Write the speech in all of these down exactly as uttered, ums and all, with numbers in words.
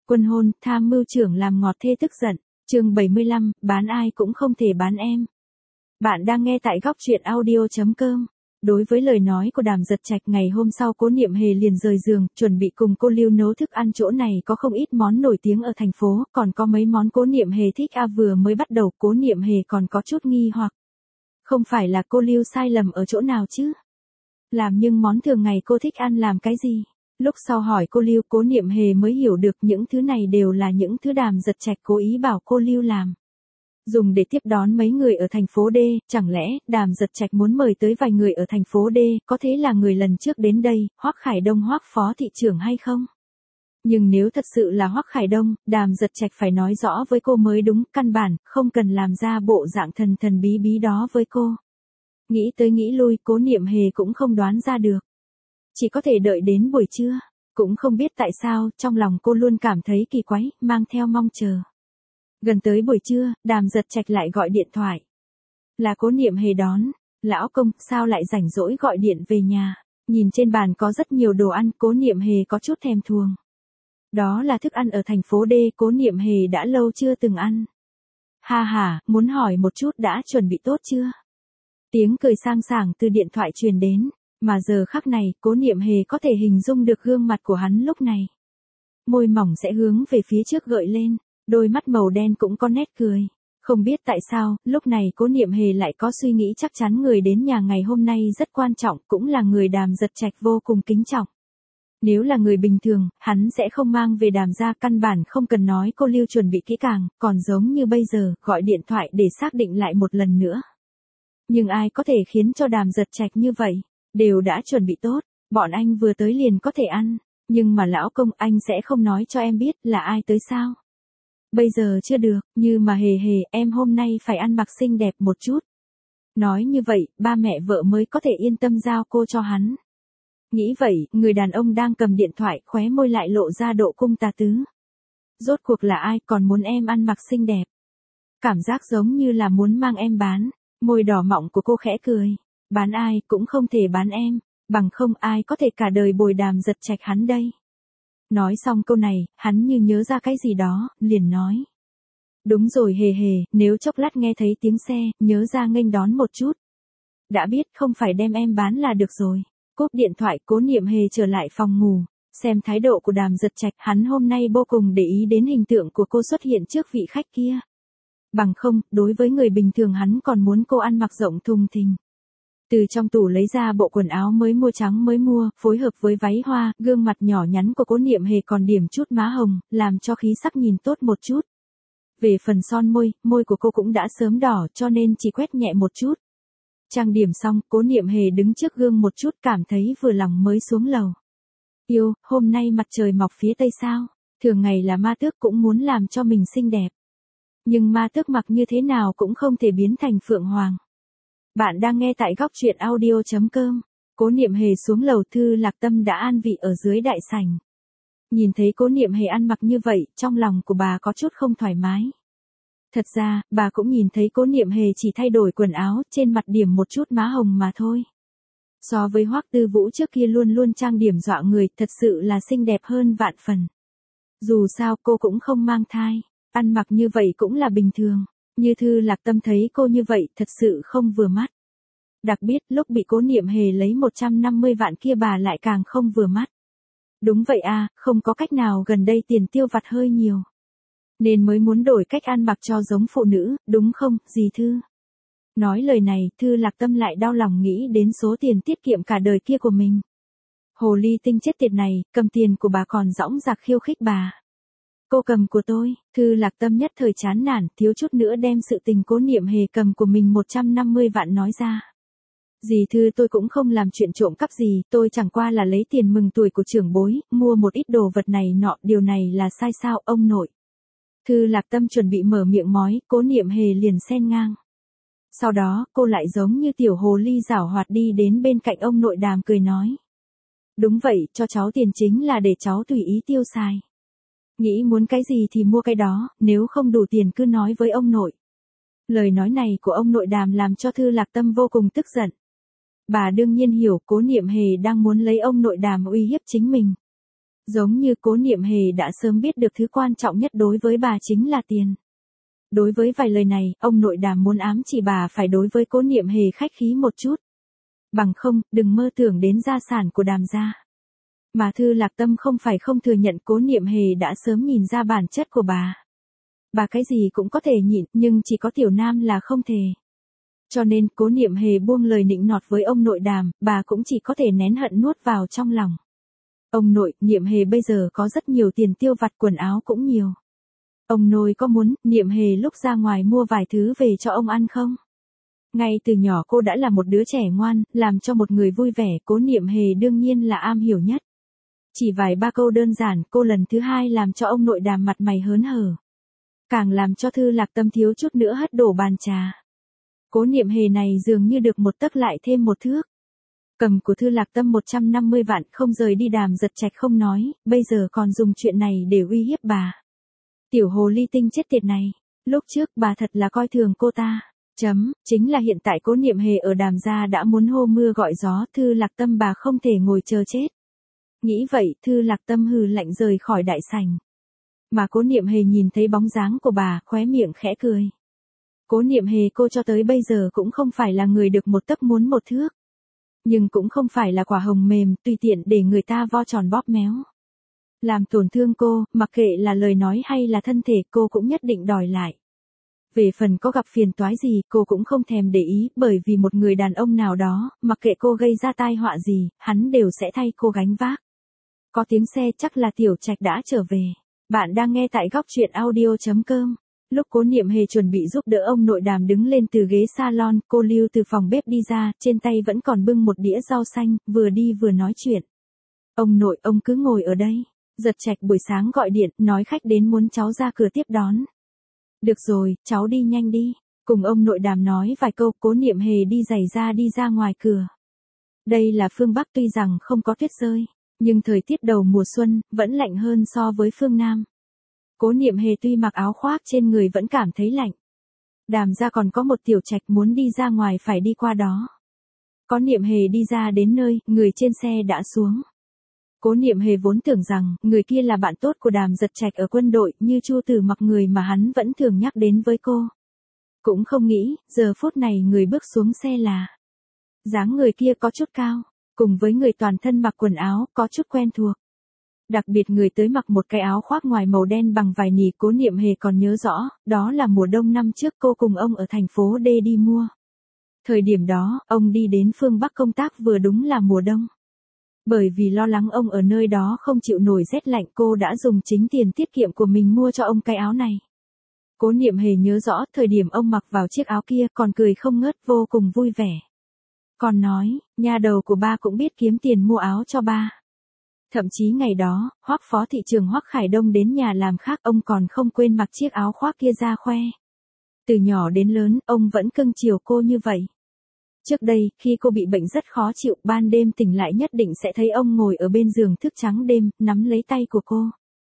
Quân hôn, tham mưu trưởng làm ngọt thê tức giận. Chương bảy mươi lăm, bán ai cũng không thể bán em. Bạn đang nghe tại góc truyện audio chấm com. Đối với lời nói của Đàm Giật Trạch, ngày hôm sau Cố Niệm Hề liền rời giường, chuẩn bị cùng cô Lưu nấu thức ăn. Chỗ này có không ít món nổi tiếng ở thành phố, còn có mấy món Cố Niệm Hề thích. A vừa mới bắt đầu Cố Niệm Hề còn có chút nghi hoặc. Không phải là cô Lưu sai lầm ở chỗ nào chứ? Làm nhưng món thường ngày cô thích ăn làm cái gì? Lúc sau hỏi cô Lưu, Cố Niệm Hề mới hiểu được những thứ này đều là những thứ Đàm Giật Trạch cố ý bảo cô Lưu làm. Dùng để tiếp đón mấy người ở thành phố D, chẳng lẽ Đàm Giật Trạch muốn mời tới vài người ở thành phố D, có thế là người lần trước đến đây, Hoắc Khải Đông Hoắc phó thị trưởng hay không? Nhưng nếu thật sự là Hoắc Khải Đông, Đàm Giật Trạch phải nói rõ với cô mới đúng, căn bản, không cần làm ra bộ dạng thần thần bí bí đó với cô. Nghĩ tới nghĩ lui, Cố Niệm Hề cũng không đoán ra được. Chỉ có thể đợi đến buổi trưa, cũng không biết tại sao, trong lòng cô luôn cảm thấy kỳ quái, mang theo mong chờ. Gần tới buổi trưa, Đàm Giật Trạch lại gọi điện thoại. Là Cố Niệm Hề đón. Lão công, sao lại rảnh rỗi gọi điện về nhà? Nhìn trên bàn có rất nhiều đồ ăn, Cố Niệm Hề có chút thèm thuồng. Đó là thức ăn ở thành phố D, Cố Niệm Hề đã lâu chưa từng ăn. Ha ha, muốn hỏi một chút đã chuẩn bị tốt chưa? Tiếng cười sang sảng từ điện thoại truyền đến. Mà giờ khắc này, Cố Niệm Hề có thể hình dung được gương mặt của hắn lúc này. Môi mỏng sẽ hướng về phía trước gợi lên, đôi mắt màu đen cũng có nét cười. Không biết tại sao, lúc này Cố Niệm Hề lại có suy nghĩ chắc chắn người đến nhà ngày hôm nay rất quan trọng, cũng là người Đàm Giật Trạch vô cùng kính trọng. Nếu là người bình thường, hắn sẽ không mang về Đàm ra, căn bản không cần nói cô Lưu chuẩn bị kỹ càng, còn giống như bây giờ, gọi điện thoại để xác định lại một lần nữa. Nhưng ai có thể khiến cho Đàm Giật Trạch như vậy? Đều đã chuẩn bị tốt, bọn anh vừa tới liền có thể ăn, nhưng mà lão công, anh sẽ không nói cho em biết là ai tới sao? Bây giờ chưa được, như mà Hề Hề, em hôm nay phải ăn mặc xinh đẹp một chút. Nói như vậy, ba mẹ vợ mới có thể yên tâm giao cô cho hắn. Nghĩ vậy, người đàn ông đang cầm điện thoại, khóe môi lại lộ ra độ cung tà tứ. Rốt cuộc là ai còn muốn em ăn mặc xinh đẹp? Cảm giác giống như là muốn mang em bán. Môi đỏ mọng của cô khẽ cười. Bán ai cũng không thể bán em, bằng không ai có thể cả đời bồi Đàm Giật Trạch hắn đây. Nói xong câu này, hắn như nhớ ra cái gì đó, liền nói. Đúng rồi Hề Hề, nếu chốc lát nghe thấy tiếng xe, nhớ ra nghênh đón một chút. Đã biết, không phải đem em bán là được rồi. Cúp điện thoại, Cố Niệm Hề trở lại phòng ngủ. Xem thái độ của Đàm Giật Trạch, hắn hôm nay vô cùng để ý đến hình tượng của cô xuất hiện trước vị khách kia. Bằng không, đối với người bình thường hắn còn muốn cô ăn mặc rộng thùng thình. Từ trong tủ lấy ra bộ quần áo mới mua trắng mới mua, phối hợp với váy hoa, gương mặt nhỏ nhắn của Cố Niệm Hề còn điểm chút má hồng, làm cho khí sắc nhìn tốt một chút. Về phần son môi, môi của cô cũng đã sớm đỏ cho nên chỉ quét nhẹ một chút. Trang điểm xong, Cố Niệm Hề đứng trước gương một chút cảm thấy vừa lòng mới xuống lầu. Yêu, hôm nay mặt trời mọc phía tây sao? Thường ngày là ma tước cũng muốn làm cho mình xinh đẹp. Nhưng ma tước mặc như thế nào cũng không thể biến thành phượng hoàng. Bạn đang nghe tại góc truyện audio chấm com. Cố Niệm Hề xuống lầu, Thư Lạc Tâm đã an vị ở dưới đại sảnh. Nhìn thấy Cố Niệm Hề ăn mặc như vậy, trong lòng của bà có chút không thoải mái. Thật ra, bà cũng nhìn thấy Cố Niệm Hề chỉ thay đổi quần áo, trên mặt điểm một chút má hồng mà thôi. So với Hoắc Tư Vũ trước kia luôn luôn trang điểm dọa người, thật sự là xinh đẹp hơn vạn phần. Dù sao cô cũng không mang thai, ăn mặc như vậy cũng là bình thường. Như Thư Lạc Tâm thấy cô như vậy thật sự không vừa mắt. Đặc biệt lúc bị Cố Niệm Hề lấy một trăm năm mươi vạn kia bà lại càng không vừa mắt. Đúng vậy à, không có cách nào, gần đây tiền tiêu vặt hơi nhiều. Nên mới muốn đổi cách ăn mặc cho giống phụ nữ, đúng không, dì Thư? Nói lời này, Thư Lạc Tâm lại đau lòng nghĩ đến số tiền tiết kiệm cả đời kia của mình. Hồ ly tinh chết tiệt này, cầm tiền của bà còn dõng dạc khiêu khích bà. Cô cầm của tôi, Thư Lạc Tâm nhất thời chán nản, thiếu chút nữa đem sự tình Cố Niệm Hề cầm của mình một trăm năm mươi vạn nói ra. Dì Thư, tôi cũng không làm chuyện trộm cắp gì, tôi chẳng qua là lấy tiền mừng tuổi của trưởng bối, mua một ít đồ vật này nọ, điều này là sai sao, ông nội? Thư Lạc Tâm chuẩn bị mở miệng mói, Cố Niệm Hề liền xen ngang. Sau đó, cô lại giống như tiểu hồ ly giảo hoạt đi đến bên cạnh ông nội Đàm cười nói. Đúng vậy, cho cháu tiền chính là để cháu tùy ý tiêu xài. Nghĩ muốn cái gì thì mua cái đó, nếu không đủ tiền cứ nói với ông nội. Lời nói này của ông nội Đàm làm cho Thư Lạc Tâm vô cùng tức giận. Bà đương nhiên hiểu Cố Niệm Hề đang muốn lấy ông nội Đàm uy hiếp chính mình. Giống như Cố Niệm Hề đã sớm biết được thứ quan trọng nhất đối với bà chính là tiền. Đối với vài lời này, ông nội Đàm muốn ám chỉ bà phải đối với Cố Niệm Hề khách khí một chút. Bằng không, đừng mơ tưởng đến gia sản của Đàm gia. Mà Thư Lạc Tâm không phải không thừa nhận Cố Niệm Hề đã sớm nhìn ra bản chất của bà. Bà cái gì cũng có thể nhịn, nhưng chỉ có Tiểu Nam là không thể. Cho nên, Cố Niệm Hề buông lời nịnh nọt với ông nội Đàm, bà cũng chỉ có thể nén hận nuốt vào trong lòng. Ông nội, Niệm Hề bây giờ có rất nhiều tiền tiêu vặt, quần áo cũng nhiều. Ông nội có muốn, Niệm Hề lúc ra ngoài mua vài thứ về cho ông ăn không? Ngay từ nhỏ cô đã là một đứa trẻ ngoan, làm cho một người vui vẻ, Cố Niệm Hề đương nhiên là am hiểu nhất. Chỉ vài ba câu đơn giản, cô lần thứ hai làm cho ông nội Đàm mặt mày hớn hở. Càng làm cho Thư Lạc Tâm thiếu chút nữa hất đổ bàn trà. Cố Niệm Hề này dường như được một tấc lại thêm một thước. Cầm của Thư Lạc Tâm một trăm năm mươi vạn không rời đi Đàm Giật Trạch không nói, bây giờ còn dùng chuyện này để uy hiếp bà. Tiểu hồ ly tinh chết tiệt này, lúc trước bà thật là coi thường cô ta. Chấm, chính là hiện tại Cố Niệm Hề ở Đàm gia đã muốn hô mưa gọi gió, Thư Lạc Tâm bà không thể ngồi chờ chết. Nghĩ vậy, Thư Lạc Tâm hừ lạnh rời khỏi đại sảnh. Mà Cố Niệm Hề nhìn thấy bóng dáng của bà, khóe miệng khẽ cười. Cố Niệm Hề cô cho tới bây giờ cũng không phải là người được một tấc muốn một thước. Nhưng cũng không phải là quả hồng mềm, tùy tiện để người ta vo tròn bóp méo. Làm tổn thương cô, mặc kệ là lời nói hay là thân thể, cô cũng nhất định đòi lại. Về phần có gặp phiền toái gì, cô cũng không thèm để ý, bởi vì một người đàn ông nào đó, mặc kệ cô gây ra tai họa gì, hắn đều sẽ thay cô gánh vác. Có tiếng xe, chắc là Tiểu Trạch đã trở về. Bạn đang nghe tại góc truyện audio chấm com. Lúc Cố Niệm Hề chuẩn bị giúp đỡ ông nội Đàm đứng lên từ ghế salon, cô Lưu từ phòng bếp đi ra, trên tay vẫn còn bưng một đĩa rau xanh, vừa đi vừa nói chuyện. Ông nội, ông cứ ngồi ở đây. Giật Trạch buổi sáng gọi điện, nói khách đến muốn cháu ra cửa tiếp đón. Được rồi, cháu đi nhanh đi. Cùng ông nội Đàm nói vài câu, Cố Niệm Hề đi giày ra đi ra ngoài cửa. Đây là phương Bắc, tuy rằng không có tuyết rơi, nhưng thời tiết đầu mùa xuân, vẫn lạnh hơn so với phương Nam. Cố Niệm Hề tuy mặc áo khoác trên người vẫn cảm thấy lạnh. Đàm gia còn có một Tiểu Trạch muốn đi ra ngoài phải đi qua đó. Có Niệm Hề đi ra đến nơi, người trên xe đã xuống. Cố Niệm Hề vốn tưởng rằng, người kia là bạn tốt của Đàm Giật Trạch ở quân đội, như Chu Tử Mặc người mà hắn vẫn thường nhắc đến với cô. Cũng không nghĩ, giờ phút này người bước xuống xe là. Dáng người kia có chút cao, cùng với người toàn thân mặc quần áo, có chút quen thuộc. Đặc biệt người tới mặc một cái áo khoác ngoài màu đen bằng vải nỉ, Cố Niệm Hề còn nhớ rõ, đó là mùa đông năm trước cô cùng ông ở thành phố D đi mua. Thời điểm đó, ông đi đến phương Bắc công tác vừa đúng là mùa đông. Bởi vì lo lắng ông ở nơi đó không chịu nổi rét lạnh, cô đã dùng chính tiền tiết kiệm của mình mua cho ông cái áo này. Cố Niệm Hề nhớ rõ, thời điểm ông mặc vào chiếc áo kia còn cười không ngớt, vô cùng vui vẻ. Còn nói, nhà đầu của ba cũng biết kiếm tiền mua áo cho ba. Thậm chí ngày đó, Hoắc phó thị trưởng Hoắc Khải Đông đến nhà làm khác, ông còn không quên mặc chiếc áo khoác kia ra khoe. Từ nhỏ đến lớn, ông vẫn cưng chiều cô như vậy. Trước đây, khi cô bị bệnh rất khó chịu, ban đêm tỉnh lại nhất định sẽ thấy ông ngồi ở bên giường thức trắng đêm, nắm lấy tay của cô.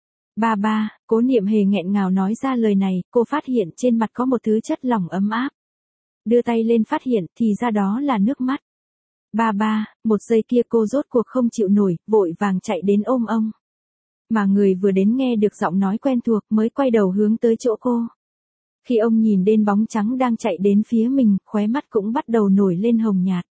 Ba ba, Cố Niệm Hề nghẹn ngào nói ra lời này, cô phát hiện trên mặt có một thứ chất lỏng ấm áp. Đưa tay lên phát hiện, thì ra đó là nước mắt. Ba ba, một giây kia cô rốt cuộc không chịu nổi, vội vàng chạy đến ôm ông. Mà người vừa đến nghe được giọng nói quen thuộc mới quay đầu hướng tới chỗ cô. Khi ông nhìn đến bóng trắng đang chạy đến phía mình, khóe mắt cũng bắt đầu nổi lên hồng nhạt.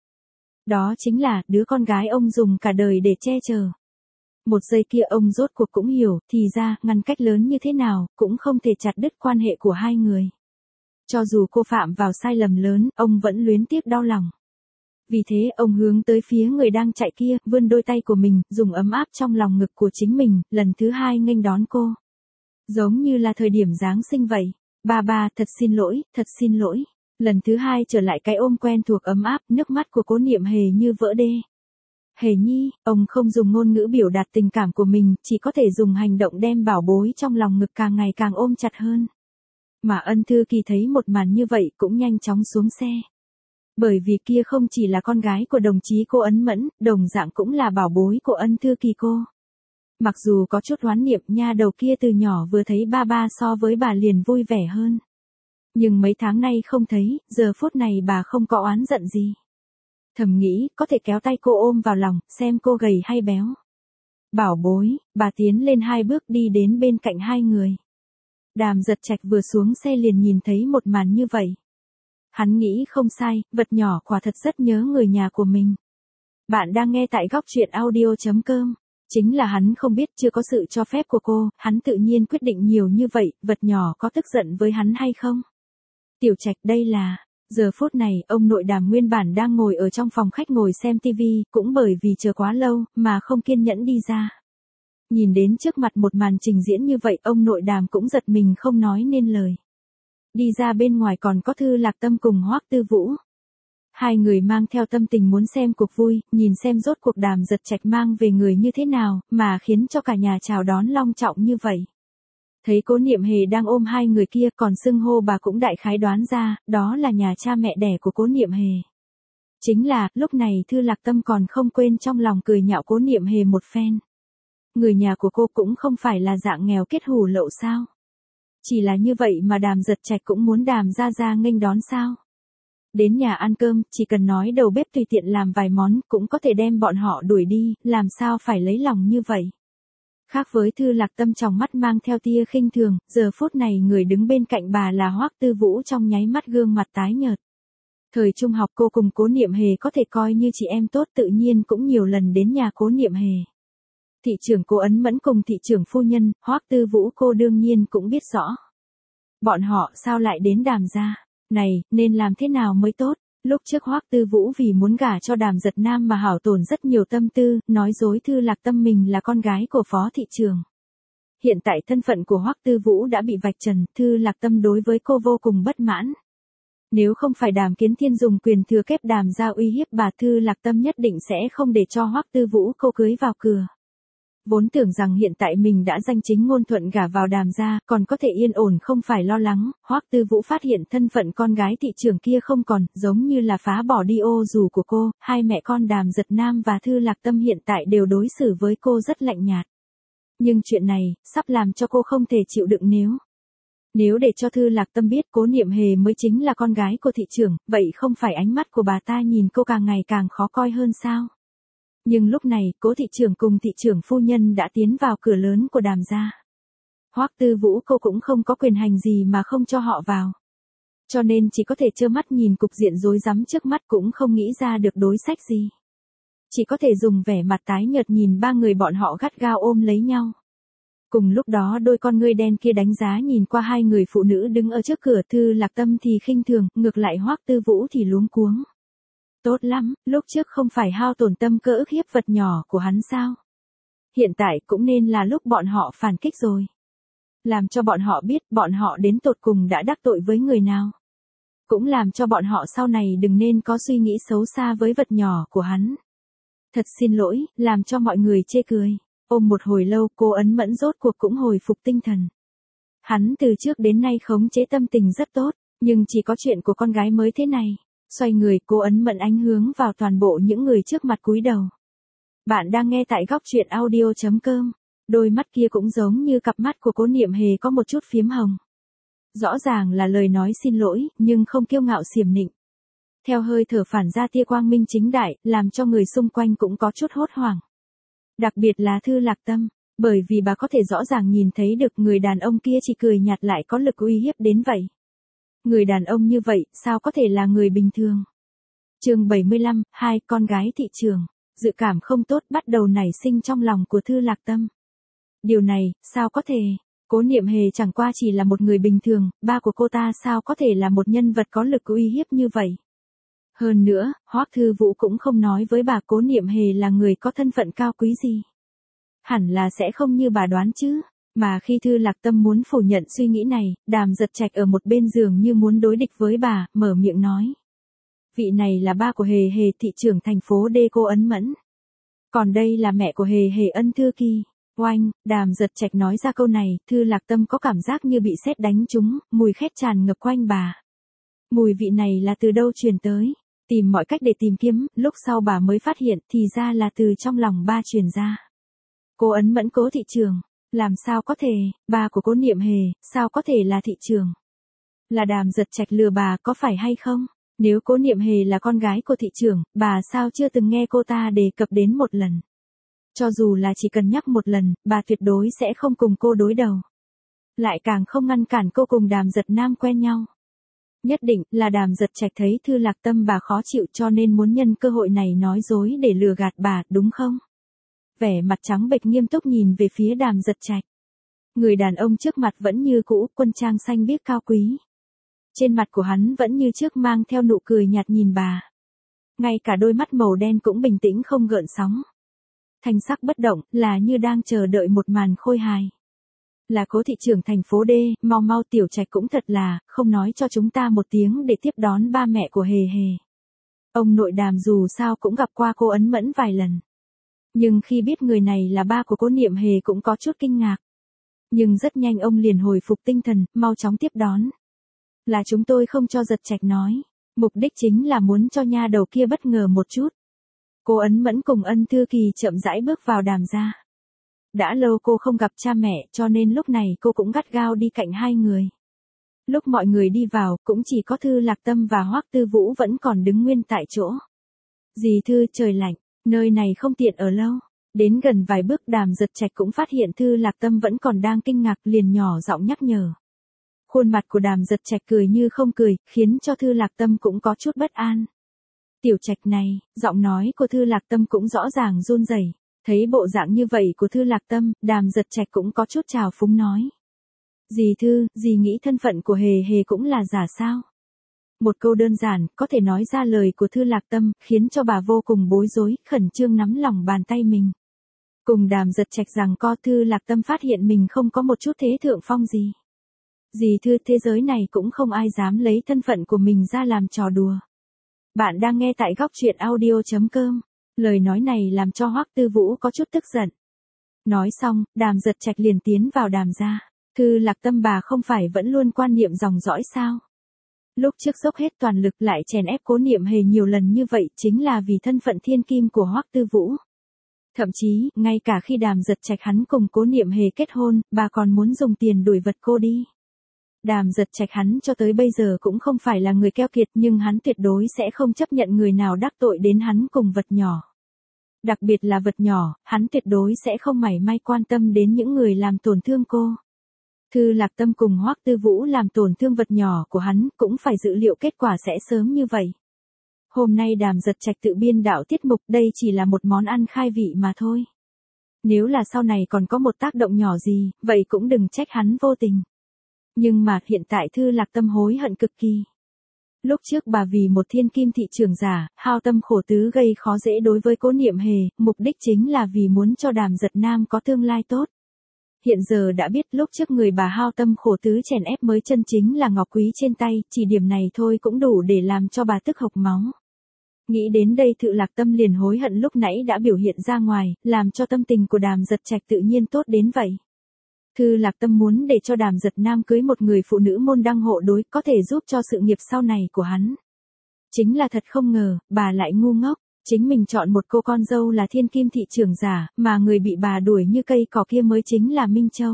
Đó chính là đứa con gái ông dùng cả đời để che chở. Một giây kia ông rốt cuộc cũng hiểu, thì ra, ngăn cách lớn như thế nào, cũng không thể chặt đứt quan hệ của hai người. Cho dù cô phạm vào sai lầm lớn, ông vẫn luyến tiếc đau lòng. Vì thế ông hướng tới phía người đang chạy kia, vươn đôi tay của mình, dùng ấm áp trong lòng ngực của chính mình, lần thứ hai nghênh đón cô. Giống như là thời điểm Giáng sinh vậy. Ba ba, thật xin lỗi, thật xin lỗi. Lần thứ hai trở lại cái ôm quen thuộc ấm áp, nước mắt của Cố Niệm Hề như vỡ đê. Hề nhi, ông không dùng ngôn ngữ biểu đạt tình cảm của mình, chỉ có thể dùng hành động đem bảo bối trong lòng ngực càng ngày càng ôm chặt hơn. Mà Ân Thư Kỳ thấy một màn như vậy cũng nhanh chóng xuống xe. Bởi vì kia không chỉ là con gái của đồng chí cô Ấn Mẫn, đồng dạng cũng là bảo bối của Ân Thư Kỳ cô. Mặc dù có chút oán niệm, nha đầu kia từ nhỏ vừa thấy ba ba so với bà liền vui vẻ hơn. Nhưng mấy tháng nay không thấy, giờ phút này bà không có oán giận gì. Thầm nghĩ, có thể kéo tay cô ôm vào lòng, xem cô gầy hay béo. Bảo bối, bà tiến lên hai bước đi đến bên cạnh hai người. Đàm Giật Trạch vừa xuống xe liền nhìn thấy một màn như vậy. Hắn nghĩ không sai, vật nhỏ quả thật rất nhớ người nhà của mình. Bạn đang nghe tại góc truyện audio.com. Chính là hắn không biết chưa có sự cho phép của cô, hắn tự nhiên quyết định nhiều như vậy, vật nhỏ có tức giận với hắn hay không? Tiểu Trạch đây là... Giờ phút này, ông nội Đàm nguyên bản đang ngồi ở trong phòng khách ngồi xem tivi, cũng bởi vì chờ quá lâu, mà không kiên nhẫn đi ra. Nhìn đến trước mặt một màn trình diễn như vậy, ông nội Đàm cũng giật mình không nói nên lời. Đi ra bên ngoài còn có Thư Lạc Tâm cùng Hoắc Tư Vũ. Hai người mang theo tâm tình muốn xem cuộc vui, nhìn xem rốt cuộc Đàm Giật Trạch mang về người như thế nào, mà khiến cho cả nhà chào đón long trọng như vậy. Thấy Cố Niệm Hề đang ôm hai người kia, còn xưng hô bà cũng đại khái đoán ra, đó là nhà cha mẹ đẻ của Cố Niệm Hề. Chính là, lúc này Thư Lạc Tâm còn không quên trong lòng cười nhạo Cố Niệm Hề một phen. Người nhà của cô cũng không phải là dạng nghèo kết hủ lậu sao? Chỉ là như vậy mà Đàm Giật Trạch cũng muốn Đàm gia gia nghênh đón sao? Đến nhà ăn cơm, chỉ cần nói đầu bếp tùy tiện làm vài món, cũng có thể đem bọn họ đuổi đi, làm sao phải lấy lòng như vậy? Khác với Thư Lạc Tâm trong mắt mang theo tia khinh thường, giờ phút này người đứng bên cạnh bà là Hoắc Tư Vũ trong nháy mắt gương mặt tái nhợt. Thời trung học cô cùng Cố Niệm Hề có thể coi như chị em tốt, tự nhiên cũng nhiều lần đến nhà Cố Niệm Hề. Thị trưởng Cố Ấn Mẫn cùng thị trưởng phu nhân, Hoắc Tư Vũ cô đương nhiên cũng biết rõ. Bọn họ sao lại đến Đàm gia? Này, nên làm thế nào mới tốt? Lúc trước Hoắc Tư Vũ vì muốn gả cho Đàm Giật Nam mà hảo tổn rất nhiều tâm tư, nói dối Thư Lạc Tâm mình là con gái của phó thị trưởng. Hiện tại thân phận của Hoắc Tư Vũ đã bị vạch trần, Thư Lạc Tâm đối với cô vô cùng bất mãn. Nếu không phải Đàm Kiến Thiên dùng quyền thừa kép Đàm gia uy hiếp bà, Thư Lạc Tâm nhất định sẽ không để cho Hoắc Tư Vũ cô cưới vào cửa. Vốn tưởng rằng hiện tại mình đã danh chính ngôn thuận gả vào Đàm gia, còn có thể yên ổn không phải lo lắng, Hoắc Tư Vũ phát hiện thân phận con gái thị trưởng kia không còn, giống như là phá bỏ đi ô dù của cô, hai mẹ con Đàm Giật Nam và Thư Lạc Tâm hiện tại đều đối xử với cô rất lạnh nhạt. Nhưng chuyện này, sắp làm cho cô không thể chịu đựng nếu. Nếu để cho Thư Lạc Tâm biết Cố Niệm Hề mới chính là con gái của thị trưởng, vậy không phải ánh mắt của bà ta nhìn cô càng ngày càng khó coi hơn sao? Nhưng lúc này, Cố thị trưởng cùng thị trưởng phu nhân đã tiến vào cửa lớn của Đàm gia. Hoắc Tư Vũ cô cũng không có quyền hành gì mà không cho họ vào. Cho nên chỉ có thể trơ mắt nhìn cục diện rối rắm trước mắt, cũng không nghĩ ra được đối sách gì. Chỉ có thể dùng vẻ mặt tái nhợt nhìn ba người bọn họ gắt gao ôm lấy nhau. Cùng lúc đó đôi con ngươi đen kia đánh giá nhìn qua hai người phụ nữ đứng ở trước cửa, Thư Lạc Tâm thì khinh thường, ngược lại Hoắc Tư Vũ thì luống cuống. Tốt lắm, lúc trước không phải hao tổn tâm cơ ức hiếp vật nhỏ của hắn sao? Hiện tại cũng nên là lúc bọn họ phản kích rồi. Làm cho bọn họ biết bọn họ đến tột cùng đã đắc tội với người nào. Cũng làm cho bọn họ sau này đừng nên có suy nghĩ xấu xa với vật nhỏ của hắn. Thật xin lỗi, làm cho mọi người chê cười. Ôm một hồi lâu, Cố Ấn Mẫn rốt cuộc cũng hồi phục tinh thần. Hắn từ trước đến nay khống chế tâm tình rất tốt, nhưng chỉ có chuyện của con gái mới thế này. Xoay người, Cố Ấn Mẫn ánh hướng vào toàn bộ những người trước mặt cúi đầu. Bạn đang nghe tại góc truyện audio.com. Đôi mắt kia cũng giống như cặp mắt của Cố Niệm Hề có một chút phiếm hồng. Rõ ràng là lời nói xin lỗi, nhưng không kiêu ngạo xiểm nịnh. Theo hơi thở phản ra tia quang minh chính đại, làm cho người xung quanh cũng có chút hốt hoảng. Đặc biệt là Thư Lạc Tâm, bởi vì bà có thể rõ ràng nhìn thấy được người đàn ông kia chỉ cười nhạt lại có lực uy hiếp đến vậy. Người đàn ông như vậy, sao có thể là người bình thường? Chương bảy mươi lăm, hai con gái thị trường, dự cảm không tốt bắt đầu nảy sinh trong lòng của Thư Lạc Tâm. Điều này, sao có thể? Cố Niệm Hề chẳng qua chỉ là một người bình thường, ba của cô ta sao có thể là một nhân vật có lực uy hiếp như vậy? Hơn nữa, Hoắc Thư Vũ cũng không nói với bà Cố Niệm Hề là người có thân phận cao quý gì. Hẳn là sẽ không như bà đoán chứ. Mà khi Thư Lạc Tâm muốn phủ nhận suy nghĩ này, Đàm Giật Trạch ở một bên giường như muốn đối địch với bà, mở miệng nói. Vị này là ba của Hề Hề, thị trưởng thành phố D, Cố Ấn Mẫn. Còn đây là mẹ của Hề Hề, Ân Thư Kỳ. Oanh, Đàm Giật Trạch nói ra câu này, Thư Lạc Tâm có cảm giác như bị sét đánh trúng, mùi khét tràn ngập quanh bà. Mùi vị này là từ đâu truyền tới? Tìm mọi cách để tìm kiếm, lúc sau bà mới phát hiện thì ra là từ trong lòng ba truyền ra. Cố Ấn Mẫn, Cố thị trưởng. Làm sao có thể, ba của Cố Niệm Hề, sao có thể là thị trưởng? Là Đàm Giật Trạch lừa bà có phải hay không? Nếu Cố Niệm Hề là con gái của thị trưởng, bà sao chưa từng nghe cô ta đề cập đến một lần? Cho dù là chỉ cần nhắc một lần, bà tuyệt đối sẽ không cùng cô đối đầu. Lại càng không ngăn cản cô cùng Đàm Giật Nam quen nhau. Nhất định là Đàm Giật Trạch thấy Thư Lạc Tâm bà khó chịu cho nên muốn nhân cơ hội này nói dối để lừa gạt bà, đúng không? Vẻ mặt trắng bệch nghiêm túc nhìn về phía Đàm Giật Trạch. Người đàn ông trước mặt vẫn như cũ, quân trang xanh biếc cao quý. Trên mặt của hắn vẫn như trước mang theo nụ cười nhạt nhìn bà. Ngay cả đôi mắt màu đen cũng bình tĩnh không gợn sóng. Thanh sắc bất động, là như đang chờ đợi một màn khôi hài. Là Cố thị trưởng thành phố D, mau mau Tiểu Trạch cũng thật là, không nói cho chúng ta một tiếng để tiếp đón ba mẹ của Hề Hề. Ông nội Đàm dù sao cũng gặp qua cô Ấn Mẫn vài lần. Nhưng khi biết người này là ba của Cố Niệm Hề cũng có chút kinh ngạc. Nhưng rất nhanh ông liền hồi phục tinh thần, mau chóng tiếp đón. Là chúng tôi không cho Giật Trạch nói. Mục đích chính là muốn cho nha đầu kia bất ngờ một chút. Cô Ấn Mẫn cùng Ân Thư Kỳ chậm rãi bước vào Đàm gia. Đã lâu cô không gặp cha mẹ cho nên lúc này cô cũng gắt gao đi cạnh hai người. Lúc mọi người đi vào cũng chỉ có Thư Lạc Tâm và Hoắc Tư Vũ vẫn còn đứng nguyên tại chỗ. Dì Thư, trời lạnh, nơi này không tiện ở lâu. Đến gần vài bước Đàm Giật Trạch cũng phát hiện Thư Lạc Tâm vẫn còn đang kinh ngạc liền nhỏ giọng nhắc nhở. Khuôn mặt của Đàm Giật Trạch cười như không cười, khiến cho Thư Lạc Tâm cũng có chút bất an. Tiểu Trạch này, giọng nói của Thư Lạc Tâm cũng rõ ràng run rẩy. Thấy bộ dạng như vậy của Thư Lạc Tâm, Đàm Giật Trạch cũng có chút trào phúng nói. Dì Thư, dì nghĩ thân phận của Hề Hề cũng là giả sao? Một câu đơn giản, có thể nói ra lời của Thư Lạc Tâm, khiến cho bà vô cùng bối rối, khẩn trương nắm lòng bàn tay mình. Cùng Đàm Giật Trạch rằng co Thư Lạc Tâm phát hiện mình không có một chút thế thượng phong gì. Dì Thư, thế giới này cũng không ai dám lấy thân phận của mình ra làm trò đùa. Bạn đang nghe tại góc truyện audio chấm com. Lời nói này làm cho Hoắc Tư Vũ có chút tức giận. Nói xong, Đàm Giật Trạch liền tiến vào Đàm gia. Thư Lạc Tâm bà không phải vẫn luôn quan niệm dòng dõi sao? Lúc trước dốc hết toàn lực lại chèn ép Cố Niệm Hề nhiều lần như vậy chính là vì thân phận thiên kim của Hoắc Tư Vũ. Thậm chí, ngay cả khi Đàm Giật Trạch hắn cùng Cố Niệm Hề kết hôn, bà còn muốn dùng tiền đuổi vật cô đi. Đàm Giật Trạch hắn cho tới bây giờ cũng không phải là người keo kiệt nhưng hắn tuyệt đối sẽ không chấp nhận người nào đắc tội đến hắn cùng vật nhỏ. Đặc biệt là vật nhỏ, hắn tuyệt đối sẽ không mảy may quan tâm đến những người làm tổn thương cô. Thư Lạc Tâm cùng Hoắc Tư Vũ làm tổn thương vật nhỏ của hắn cũng phải dự liệu kết quả sẽ sớm như vậy. Hôm nay Đàm Giật Trạch tự biên đạo tiết mục đây chỉ là một món ăn khai vị mà thôi. Nếu là sau này còn có một tác động nhỏ gì, vậy cũng đừng trách hắn vô tình. Nhưng mà hiện tại Thư Lạc Tâm hối hận cực kỳ. Lúc trước bà vì một thiên kim thị trường giả, hao tâm khổ tứ gây khó dễ đối với Cố Niệm Hề, mục đích chính là vì muốn cho Đàm Giật Nam có tương lai tốt. Hiện giờ đã biết lúc trước người bà hao tâm khổ tứ chèn ép mới chân chính là ngọc quý trên tay, chỉ điểm này thôi cũng đủ để làm cho bà tức hộc máu. Nghĩ đến đây Thư Lạc Tâm liền hối hận lúc nãy đã biểu hiện ra ngoài, làm cho tâm tình của Đàm Giật Trạch tự nhiên tốt đến vậy. Thư Lạc Tâm muốn để cho Đàm Giật Nam cưới một người phụ nữ môn đăng hộ đối có thể giúp cho sự nghiệp sau này của hắn. Chính là thật không ngờ, bà lại ngu ngốc, chính mình chọn một cô con dâu là thiên kim thị trưởng giả, mà người bị bà đuổi như cây cỏ kia mới chính là Minh Châu.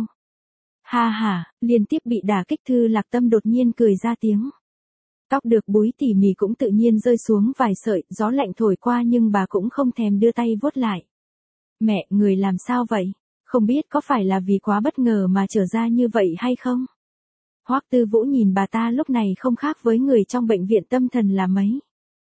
Ha ha, liên tiếp bị đả kích Thư Lạc Tâm đột nhiên cười ra tiếng. Tóc được búi tỉ mỉ cũng tự nhiên rơi xuống vài sợi, gió lạnh thổi qua nhưng bà cũng không thèm đưa tay vuốt lại. Mẹ, người làm sao vậy? Không biết có phải là vì quá bất ngờ mà trở ra như vậy hay không? Hoắc Tư Vũ nhìn bà ta lúc này không khác với người trong bệnh viện tâm thần là mấy.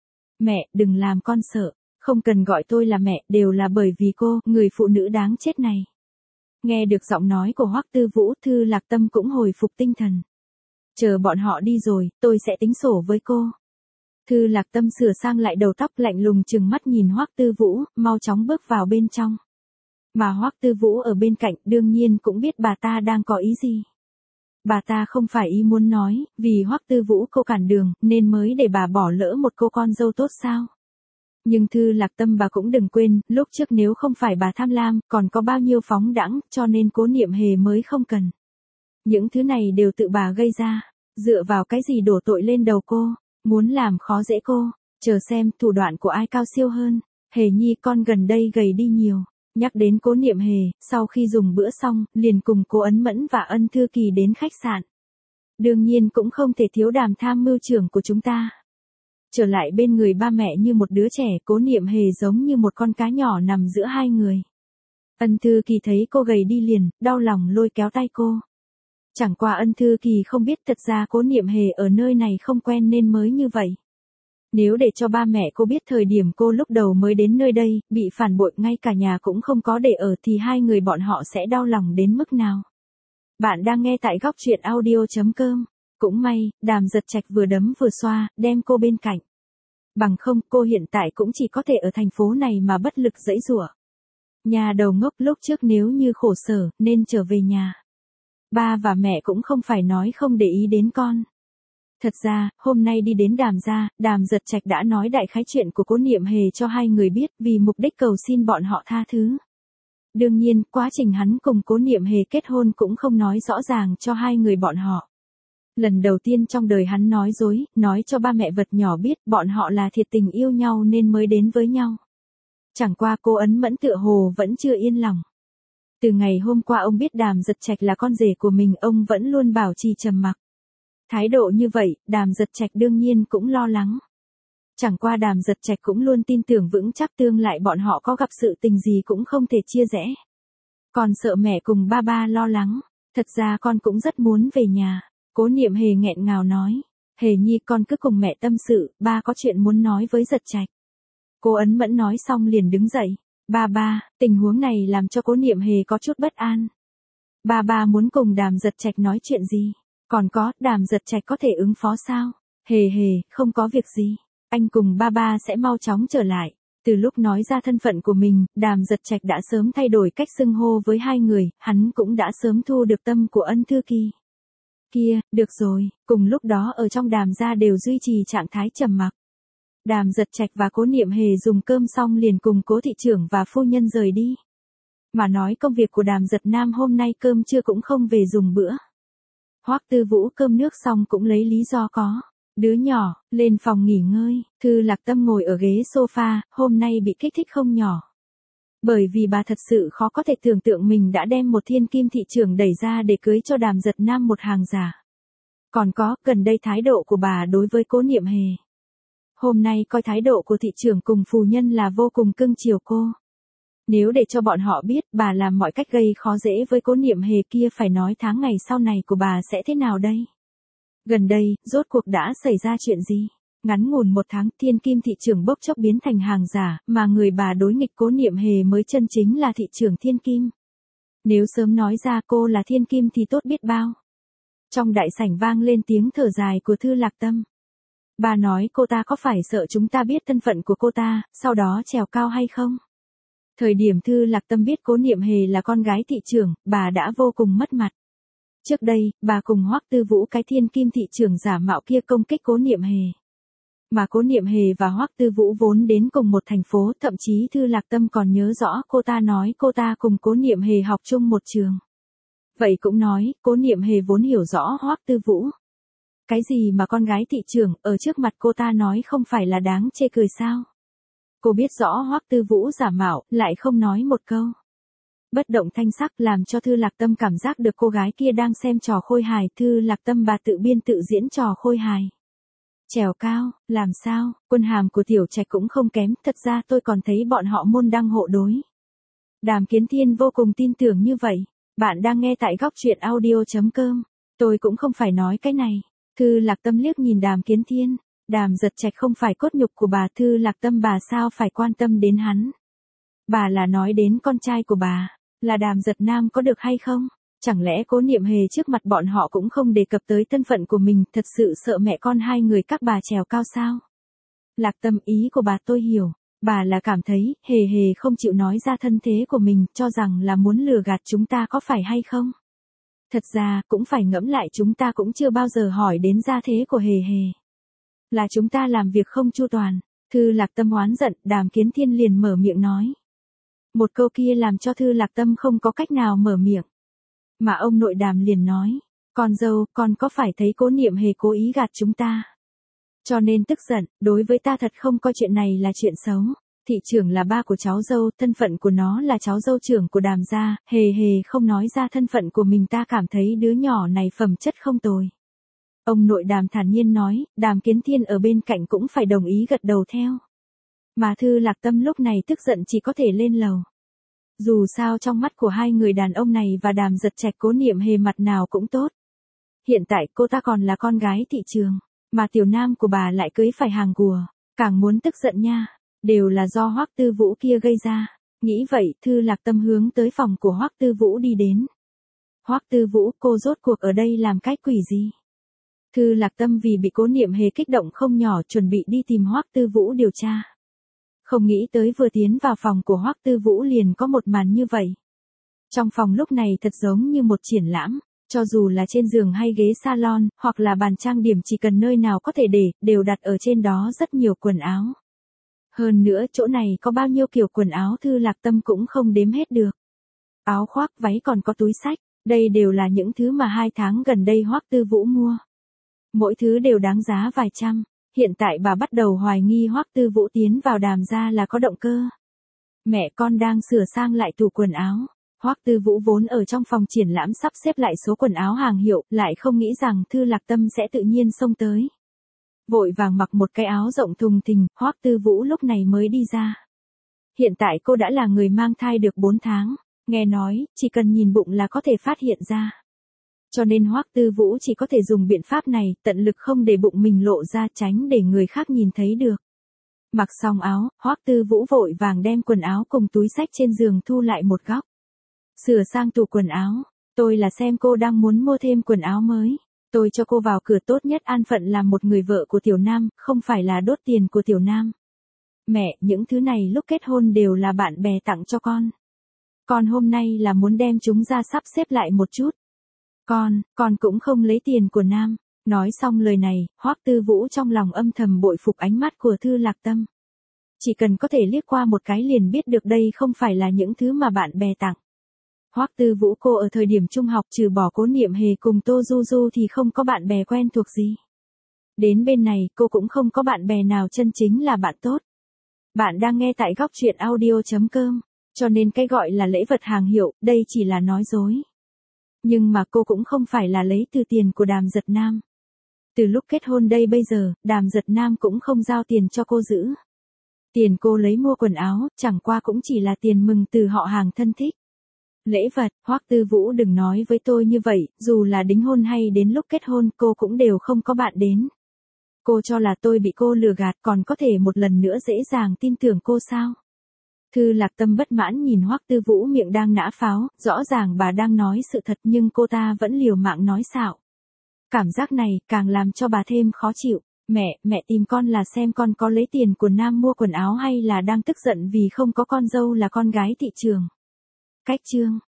Mẹ, đừng làm con sợ, không cần gọi tôi là mẹ, đều là bởi vì cô, người phụ nữ đáng chết này. Nghe được giọng nói của Hoắc Tư Vũ, Thư Lạc Tâm cũng hồi phục tinh thần. Chờ bọn họ đi rồi, tôi sẽ tính sổ với cô. Thư Lạc Tâm sửa sang lại đầu tóc lạnh lùng trừng mắt nhìn Hoắc Tư Vũ, mau chóng bước vào bên trong. Mà Hoắc Tư Vũ ở bên cạnh đương nhiên cũng biết bà ta đang có ý gì. Bà ta không phải ý muốn nói, vì Hoắc Tư Vũ cô cản đường, nên mới để bà bỏ lỡ một cô con dâu tốt sao. Nhưng Thư Lạc Tâm bà cũng đừng quên, lúc trước nếu không phải bà tham lam, còn có bao nhiêu phóng đãng, cho nên Cố Niệm Hề mới không cần. Những thứ này đều tự bà gây ra, dựa vào cái gì đổ tội lên đầu cô, muốn làm khó dễ cô, chờ xem thủ đoạn của ai cao siêu hơn. Hề nhi con gần đây gầy đi nhiều. Nhắc đến Cố Niệm Hề, sau khi dùng bữa xong, liền cùng Cố Ấn Mẫn và Ân Thư Kỳ đến khách sạn. Đương nhiên cũng không thể thiếu Đàm tham mưu trưởng của chúng ta. Trở lại bên người ba mẹ như một đứa trẻ, Cố Niệm Hề giống như một con cá nhỏ nằm giữa hai người. Ân Thư Kỳ thấy cô gầy đi liền, đau lòng lôi kéo tay cô. Chẳng qua Ân Thư Kỳ không biết thật ra Cố Niệm Hề ở nơi này không quen nên mới như vậy. Nếu để cho ba mẹ cô biết thời điểm cô lúc đầu mới đến nơi đây, bị phản bội ngay cả nhà cũng không có để ở thì hai người bọn họ sẽ đau lòng đến mức nào. Bạn đang nghe tại góc truyện audio chấm com. Cũng may, Đàm Giật Trạch vừa đấm vừa xoa, đem cô bên cạnh. Bằng không, cô hiện tại cũng chỉ có thể ở thành phố này mà bất lực giãy giụa. Nhà đầu ngốc lúc trước nếu như khổ sở, nên trở về nhà. Ba và mẹ cũng không phải nói không để ý đến con. Thật ra, hôm nay đi đến Đàm gia, Đàm Giật Trạch đã nói đại khái chuyện của Cố Niệm Hề cho hai người biết vì mục đích cầu xin bọn họ tha thứ. Đương nhiên, quá trình hắn cùng Cố Niệm Hề kết hôn cũng không nói rõ ràng cho hai người bọn họ. Lần đầu tiên trong đời hắn nói dối, nói cho ba mẹ vật nhỏ biết bọn họ là thiệt tình yêu nhau nên mới đến với nhau. Chẳng qua cô Ấn Mẫn tựa hồ vẫn chưa yên lòng. Từ ngày hôm qua ông biết Đàm Giật Trạch là con rể của mình, ông vẫn luôn bảo trì trầm mặc. Thái độ như vậy, Đàm Giật Trạch đương nhiên cũng lo lắng. Chẳng qua Đàm Giật Trạch cũng luôn tin tưởng vững chắc tương lai bọn họ có gặp sự tình gì cũng không thể chia rẽ. Còn sợ mẹ cùng ba ba lo lắng, thật ra con cũng rất muốn về nhà. Cố Niệm Hề nghẹn ngào nói, Hề Nhi con cứ cùng mẹ tâm sự, ba có chuyện muốn nói với Giật Trạch. Cô Ấn Mẫn nói xong liền đứng dậy, ba ba, tình huống này làm cho Cố Niệm Hề có chút bất an. Ba ba muốn cùng Đàm Giật Trạch nói chuyện gì? Còn có, Đàm Giật Trạch có thể ứng phó sao? Hề hề, không có việc gì. Anh cùng ba ba sẽ mau chóng trở lại. Từ lúc nói ra thân phận của mình, Đàm Giật Trạch đã sớm thay đổi cách xưng hô với hai người, hắn cũng đã sớm thu được tâm của Ân Thư Kỳ. Kia, được rồi, cùng lúc đó ở trong Đàm gia đều duy trì trạng thái trầm mặc. Đàm Giật Trạch và Cố Niệm Hề dùng cơm xong liền cùng Cố thị trưởng và phu nhân rời đi. Mà nói công việc của Đàm Giật Nam hôm nay cơm trưa cũng không về dùng bữa. Hoắc Tư Vũ cơm nước xong cũng lấy lý do có. Đứa nhỏ, lên phòng nghỉ ngơi, Thư Lạc Tâm ngồi ở ghế sofa, hôm nay bị kích thích không nhỏ. Bởi vì bà thật sự khó có thể tưởng tượng mình đã đem một thiên kim thị trưởng đẩy ra để cưới cho Đàm Giật Nam một hàng giả. Còn có, gần đây thái độ của bà đối với Cố Niệm Hề. Hôm nay coi thái độ của thị trưởng cùng phu nhân là vô cùng cưng chiều cô. Nếu để cho bọn họ biết bà làm mọi cách gây khó dễ với Cố Niệm Hề kia phải nói tháng ngày sau này của bà sẽ thế nào đây? Gần đây, rốt cuộc đã xảy ra chuyện gì? Ngắn ngủn một tháng, thiên kim thị trưởng bốc chốc biến thành hàng giả, mà người bà đối nghịch Cố Niệm Hề mới chân chính là thị trưởng thiên kim. Nếu sớm nói ra cô là thiên kim thì tốt biết bao. Trong đại sảnh vang lên tiếng thở dài của Thư Lạc Tâm. Bà nói cô ta có phải sợ chúng ta biết thân phận của cô ta, sau đó trèo cao hay không? Thời điểm Thư Lạc Tâm biết Cố Niệm Hề là con gái thị trưởng, bà đã vô cùng mất mặt. Trước đây, bà cùng Hoắc Tư Vũ cái thiên kim thị trưởng giả mạo kia công kích Cố Niệm Hề. Mà Cố Niệm Hề và Hoắc Tư Vũ vốn đến cùng một thành phố, thậm chí Thư Lạc Tâm còn nhớ rõ cô ta nói cô ta cùng Cố Niệm Hề học chung một trường. Vậy cũng nói, Cố Niệm Hề vốn hiểu rõ Hoắc Tư Vũ. Cái gì mà con gái thị trưởng ở trước mặt cô ta nói không phải là đáng chê cười sao? Cô biết rõ Hoắc Tư Vũ giả mạo, lại không nói một câu. Bất động thanh sắc làm cho Thư Lạc Tâm cảm giác được cô gái kia đang xem trò khôi hài. Thư Lạc Tâm bà tự biên tự diễn trò khôi hài. Trèo cao, làm sao, quân hàm của Tiểu Trạch cũng không kém, thật ra tôi còn thấy bọn họ môn đăng hộ đối. Đàm Kiến Thiên vô cùng tin tưởng như vậy. Bạn đang nghe tại góc truyện audio chấm com. Tôi cũng không phải nói cái này. Thư Lạc Tâm liếc nhìn Đàm Kiến Thiên. Đàm Giật Trạch không phải cốt nhục của bà. Thư Lạc Tâm bà sao phải quan tâm đến hắn. Bà là nói đến con trai của bà, là Đàm Giật Nam có được hay không? Chẳng lẽ Cố Niệm Hề trước mặt bọn họ cũng không đề cập tới thân phận của mình, thật sự sợ mẹ con hai người các bà trèo cao sao? Lạc Tâm, ý của bà tôi hiểu, bà là cảm thấy Hề Hề không chịu nói ra thân thế của mình, cho rằng là muốn lừa gạt chúng ta có phải hay không? Thật ra, cũng phải ngẫm lại, chúng ta cũng chưa bao giờ hỏi đến gia thế của Hề Hề. Là chúng ta làm việc không chu toàn. Thư Lạc Tâm oán giận, Đàm Kiến Thiên liền mở miệng nói. Một câu kia làm cho Thư Lạc Tâm không có cách nào mở miệng. Mà ông nội Đàm liền nói, con dâu, con có phải thấy Cố Niệm Hề cố ý gạt chúng ta? Cho nên tức giận, đối với ta thật không coi chuyện này là chuyện xấu. Thị trưởng là ba của cháu dâu, thân phận của nó là cháu dâu trưởng của Đàm gia, Hề Hề không nói ra thân phận của mình, ta cảm thấy đứa nhỏ này phẩm chất không tồi. Ông nội Đàm thản nhiên nói, Đàm Kiến Thiên ở bên cạnh cũng phải đồng ý gật đầu theo. Mà Thư Lạc Tâm lúc này tức giận chỉ có thể lên lầu. Dù sao trong mắt của hai người đàn ông này và Đàm Giật Trạch Cố Niệm Hề mặt nào cũng tốt. Hiện tại cô ta còn là con gái thị trường, mà tiểu nam của bà lại cưới phải hàng cùa, càng muốn tức giận nha, đều là do Hoắc Tư Vũ kia gây ra. Nghĩ vậy, Thư Lạc Tâm hướng tới phòng của Hoắc Tư Vũ đi đến. Hoắc Tư Vũ, cô rốt cuộc ở đây làm cái quỷ gì? Thư Lạc Tâm vì bị Cố Niệm Hề kích động không nhỏ chuẩn bị đi tìm Hoắc Tư Vũ điều tra. Không nghĩ tới vừa tiến vào phòng của Hoắc Tư Vũ liền có một màn như vậy. Trong phòng lúc này thật giống như một triển lãm, cho dù là trên giường hay ghế salon, hoặc là bàn trang điểm chỉ cần nơi nào có thể để, đều đặt ở trên đó rất nhiều quần áo. Hơn nữa chỗ này có bao nhiêu kiểu quần áo Thư Lạc Tâm cũng không đếm hết được. Áo khoác, váy còn có túi xách, đây đều là những thứ mà hai tháng gần đây Hoắc Tư Vũ mua. Mỗi thứ đều đáng giá vài trăm. Hiện tại bà bắt đầu hoài nghi Hoắc Tư Vũ tiến vào Đàm gia là có động cơ. Mẹ con đang sửa sang lại tủ quần áo. Hoắc Tư Vũ vốn ở trong phòng triển lãm sắp xếp lại số quần áo hàng hiệu, lại không nghĩ rằng Thư Lạc Tâm sẽ tự nhiên xông tới. Vội vàng mặc một cái áo rộng thùng thình, Hoắc Tư Vũ lúc này mới đi ra. Hiện tại cô đã là người mang thai được bốn tháng, nghe nói, chỉ cần nhìn bụng là có thể phát hiện ra. Cho nên Hoắc Tư Vũ chỉ có thể dùng biện pháp này, tận lực không để bụng mình lộ ra, tránh để người khác nhìn thấy được. Mặc xong áo, Hoắc Tư Vũ vội vàng đem quần áo cùng túi xách trên giường thu lại một góc. Sửa sang tủ quần áo, tôi là xem cô đang muốn mua thêm quần áo mới. Tôi cho cô vào cửa tốt nhất an phận làm một người vợ của Tiểu Nam, không phải là đốt tiền của Tiểu Nam. Mẹ, những thứ này lúc kết hôn đều là bạn bè tặng cho con. Con hôm nay là muốn đem chúng ra sắp xếp lại một chút. Con, con cũng không lấy tiền của Nam. Nói xong lời này, Hoắc Tư Vũ trong lòng âm thầm bội phục ánh mắt của Thư Lạc Tâm. Chỉ cần có thể liếc qua một cái liền biết được đây không phải là những thứ mà bạn bè tặng. Hoắc Tư Vũ cô ở thời điểm trung học trừ bỏ Cố Niệm Hề cùng Tô Du Du thì không có bạn bè quen thuộc gì. Đến bên này cô cũng không có bạn bè nào chân chính là bạn tốt. Bạn đang nghe tại góc truyện audio chấm com, cho nên cái gọi là lễ vật hàng hiệu, đây chỉ là nói dối. Nhưng mà cô cũng không phải là lấy từ tiền của Đàm Giật Nam. Từ lúc kết hôn đây bây giờ, Đàm Giật Nam cũng không giao tiền cho cô giữ. Tiền cô lấy mua quần áo, chẳng qua cũng chỉ là tiền mừng từ họ hàng thân thích. Lễ vật, Hoắc Tư Vũ đừng nói với tôi như vậy, dù là đính hôn hay đến lúc kết hôn cô cũng đều không có bạn đến. Cô cho là tôi bị cô lừa gạt còn có thể một lần nữa dễ dàng tin tưởng cô sao? Thư Lạc Tâm bất mãn nhìn Hoắc Tư Vũ miệng đang nã pháo, rõ ràng bà đang nói sự thật nhưng cô ta vẫn liều mạng nói xạo. Cảm giác này càng làm cho bà thêm khó chịu. Mẹ, mẹ tìm con là xem con có lấy tiền của Nam mua quần áo hay là đang tức giận vì không có con dâu là con gái thị trường. Cách chương